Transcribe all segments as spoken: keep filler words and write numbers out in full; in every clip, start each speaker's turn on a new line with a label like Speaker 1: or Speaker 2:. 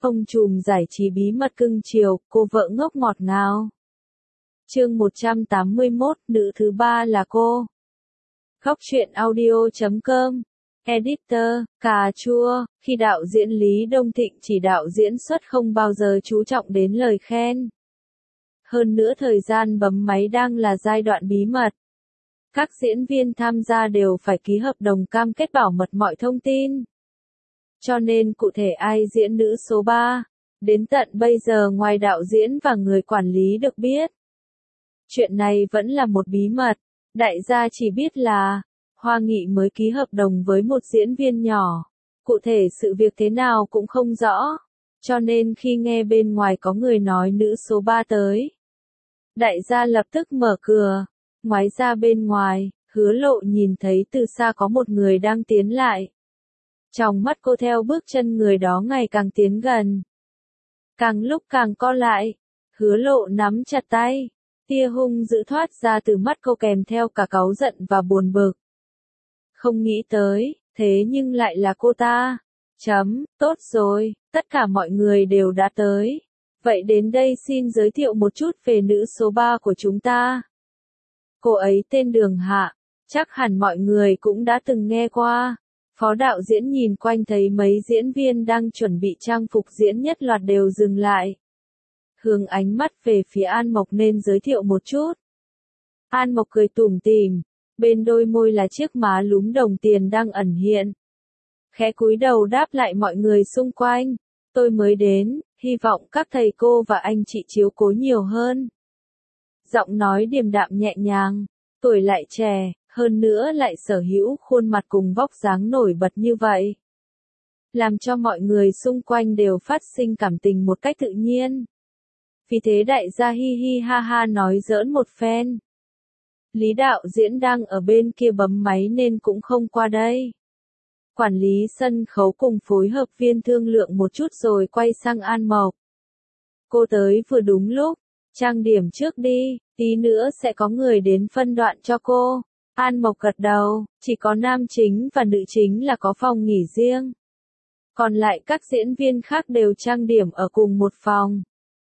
Speaker 1: Ông trùm giải trí bí mật cưng chiều, cô vợ ngốc ngọt ngào. Chương một trăm tám mươi mốt, nữ thứ ba là cô. Góc truyện audio chấm com. Editor, cà chua, khi đạo diễn Lý Đông Thịnh chỉ đạo diễn xuất không bao giờ chú trọng đến lời khen. Hơn nữa thời gian bấm máy đang là giai đoạn bí mật. Các diễn viên tham gia đều phải ký hợp đồng cam kết bảo mật mọi thông tin. Cho nên cụ thể ai diễn nữ số ba, đến tận bây giờ ngoài đạo diễn và người quản lý được biết. Chuyện này vẫn là một bí mật, đại gia chỉ biết là Hoa Nghị mới ký hợp đồng với một diễn viên nhỏ, cụ thể sự việc thế nào cũng không rõ, cho nên khi nghe bên ngoài có người nói nữ số ba tới, đại gia lập tức mở cửa. Ngoài ra bên ngoài, Hứa Lộ nhìn thấy từ xa có một người đang tiến lại. Trong mắt cô theo bước chân người đó ngày càng tiến gần. Càng lúc càng co lại, Hứa Lộ nắm chặt tay, tia hung dữ thoát ra từ mắt cô kèm theo cả cáu giận và buồn bực. Không nghĩ tới, thế nhưng lại là cô ta. Chấm, tốt rồi, tất cả mọi người đều đã tới. Vậy đến đây xin giới thiệu một chút về nữ số ba của chúng ta. Cô ấy tên Đường Hạ, chắc hẳn mọi người cũng đã từng nghe qua. Phó đạo diễn nhìn quanh thấy mấy diễn viên đang chuẩn bị trang phục diễn nhất loạt đều dừng lại. Hướng ánh mắt về phía An Mộc nên giới thiệu một chút. An Mộc cười tủm tỉm, bên đôi môi là chiếc má lúm đồng tiền đang ẩn hiện. Khẽ cúi đầu đáp lại mọi người xung quanh, tôi mới đến, hy vọng các thầy cô và anh chị chiếu cố nhiều hơn. Giọng nói điềm đạm nhẹ nhàng, tuổi lại trẻ, hơn nữa lại sở hữu khuôn mặt cùng vóc dáng nổi bật như vậy. Làm cho mọi người xung quanh đều phát sinh cảm tình một cách tự nhiên. Vì thế đại gia hi hi ha ha nói giỡn một phen. Lý đạo diễn đang ở bên kia bấm máy nên cũng không qua đây. Quản lý sân khấu cùng phối hợp viên thương lượng một chút rồi quay sang An Mộc. Cô tới vừa đúng lúc, trang điểm trước đi, tí nữa sẽ có người đến phân đoạn cho cô. An Mộc gật đầu, chỉ có nam chính và nữ chính là có phòng nghỉ riêng. Còn lại các diễn viên khác đều trang điểm ở cùng một phòng.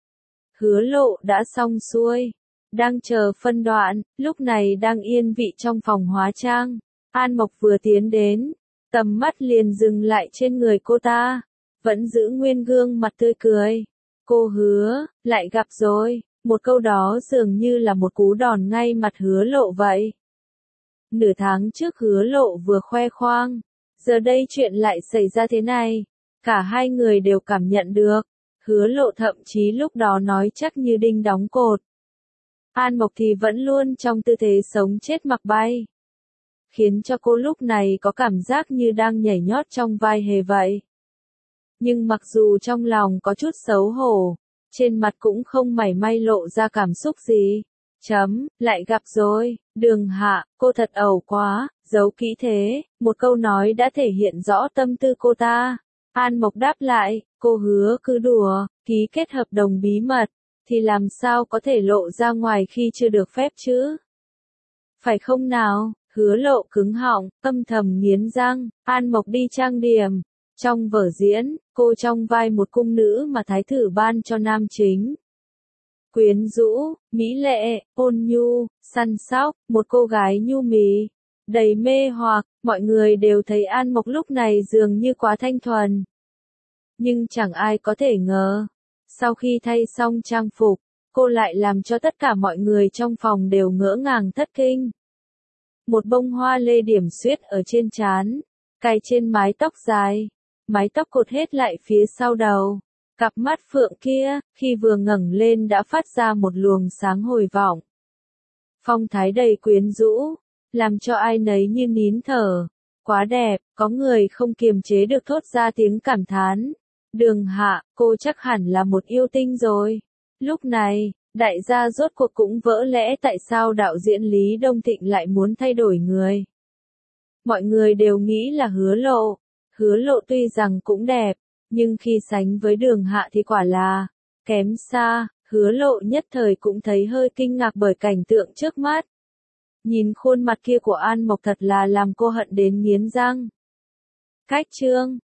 Speaker 1: Hứa Lộ đã xong xuôi, đang chờ phân đoạn, lúc này đang yên vị trong phòng hóa trang. An Mộc vừa tiến đến, tầm mắt liền dừng lại trên người cô ta, vẫn giữ nguyên gương mặt tươi cười. Cô Hứa, lại gặp rồi, một câu đó dường như là một cú đòn ngay mặt Hứa Lộ vậy. Nửa tháng trước Hứa Lộ vừa khoe khoang, giờ đây chuyện lại xảy ra thế này, cả hai người đều cảm nhận được. Hứa Lộ thậm chí lúc đó nói chắc như đinh đóng cột. An Mộc thì vẫn luôn trong tư thế sống chết mặc bay, khiến cho cô lúc này có cảm giác như đang nhảy nhót trong vai hề vậy. Nhưng mặc dù trong lòng có chút xấu hổ, trên mặt cũng không mảy may lộ ra cảm xúc gì. Chấm, lại gặp rồi, Đường Hạ, cô thật ẩu quá, giấu kỹ thế, một câu nói đã thể hiện rõ tâm tư cô ta. An Mộc đáp lại, cô Hứa cứ đùa, ký kết hợp đồng bí mật, thì làm sao có thể lộ ra ngoài khi chưa được phép chứ? Phải không nào? Hứa Lộ cứng họng, âm thầm nghiến răng. An Mộc đi trang điểm. Trong vở diễn, cô trong vai một cung nữ mà thái tử ban cho nam chính. Quyến rũ, mỹ lệ, ôn nhu, săn sóc, một cô gái nhu mì, đầy mê hoặc, mọi người đều thấy An Mộc lúc này dường như quá thanh thuần. Nhưng chẳng ai có thể ngờ, sau khi thay xong trang phục, cô lại làm cho tất cả mọi người trong phòng đều ngỡ ngàng thất kinh. Một bông hoa lê điểm xuyết ở trên trán, cài trên mái tóc dài, mái tóc cột hết lại phía sau đầu. Cặp mắt phượng kia, khi vừa ngẩng lên đã phát ra một luồng sáng hồi vọng. Phong thái đầy quyến rũ, làm cho ai nấy như nín thở. Quá đẹp, có người không kiềm chế được thốt ra tiếng cảm thán. Đường Hạ, cô chắc hẳn là một yêu tinh rồi. Lúc này, đại gia rốt cuộc cũng vỡ lẽ tại sao đạo diễn Lý Đông Thịnh lại muốn thay đổi người. Mọi người đều nghĩ là Hứa Lộ. Hứa Lộ tuy rằng cũng đẹp, nhưng khi sánh với Đường Hạ thì quả là kém xa. Hứa Lộ nhất thời cũng thấy hơi kinh ngạc bởi cảnh tượng trước mắt. Nhìn khuôn mặt kia của An Mộc thật là làm cô hận đến nghiến răng. Cách chương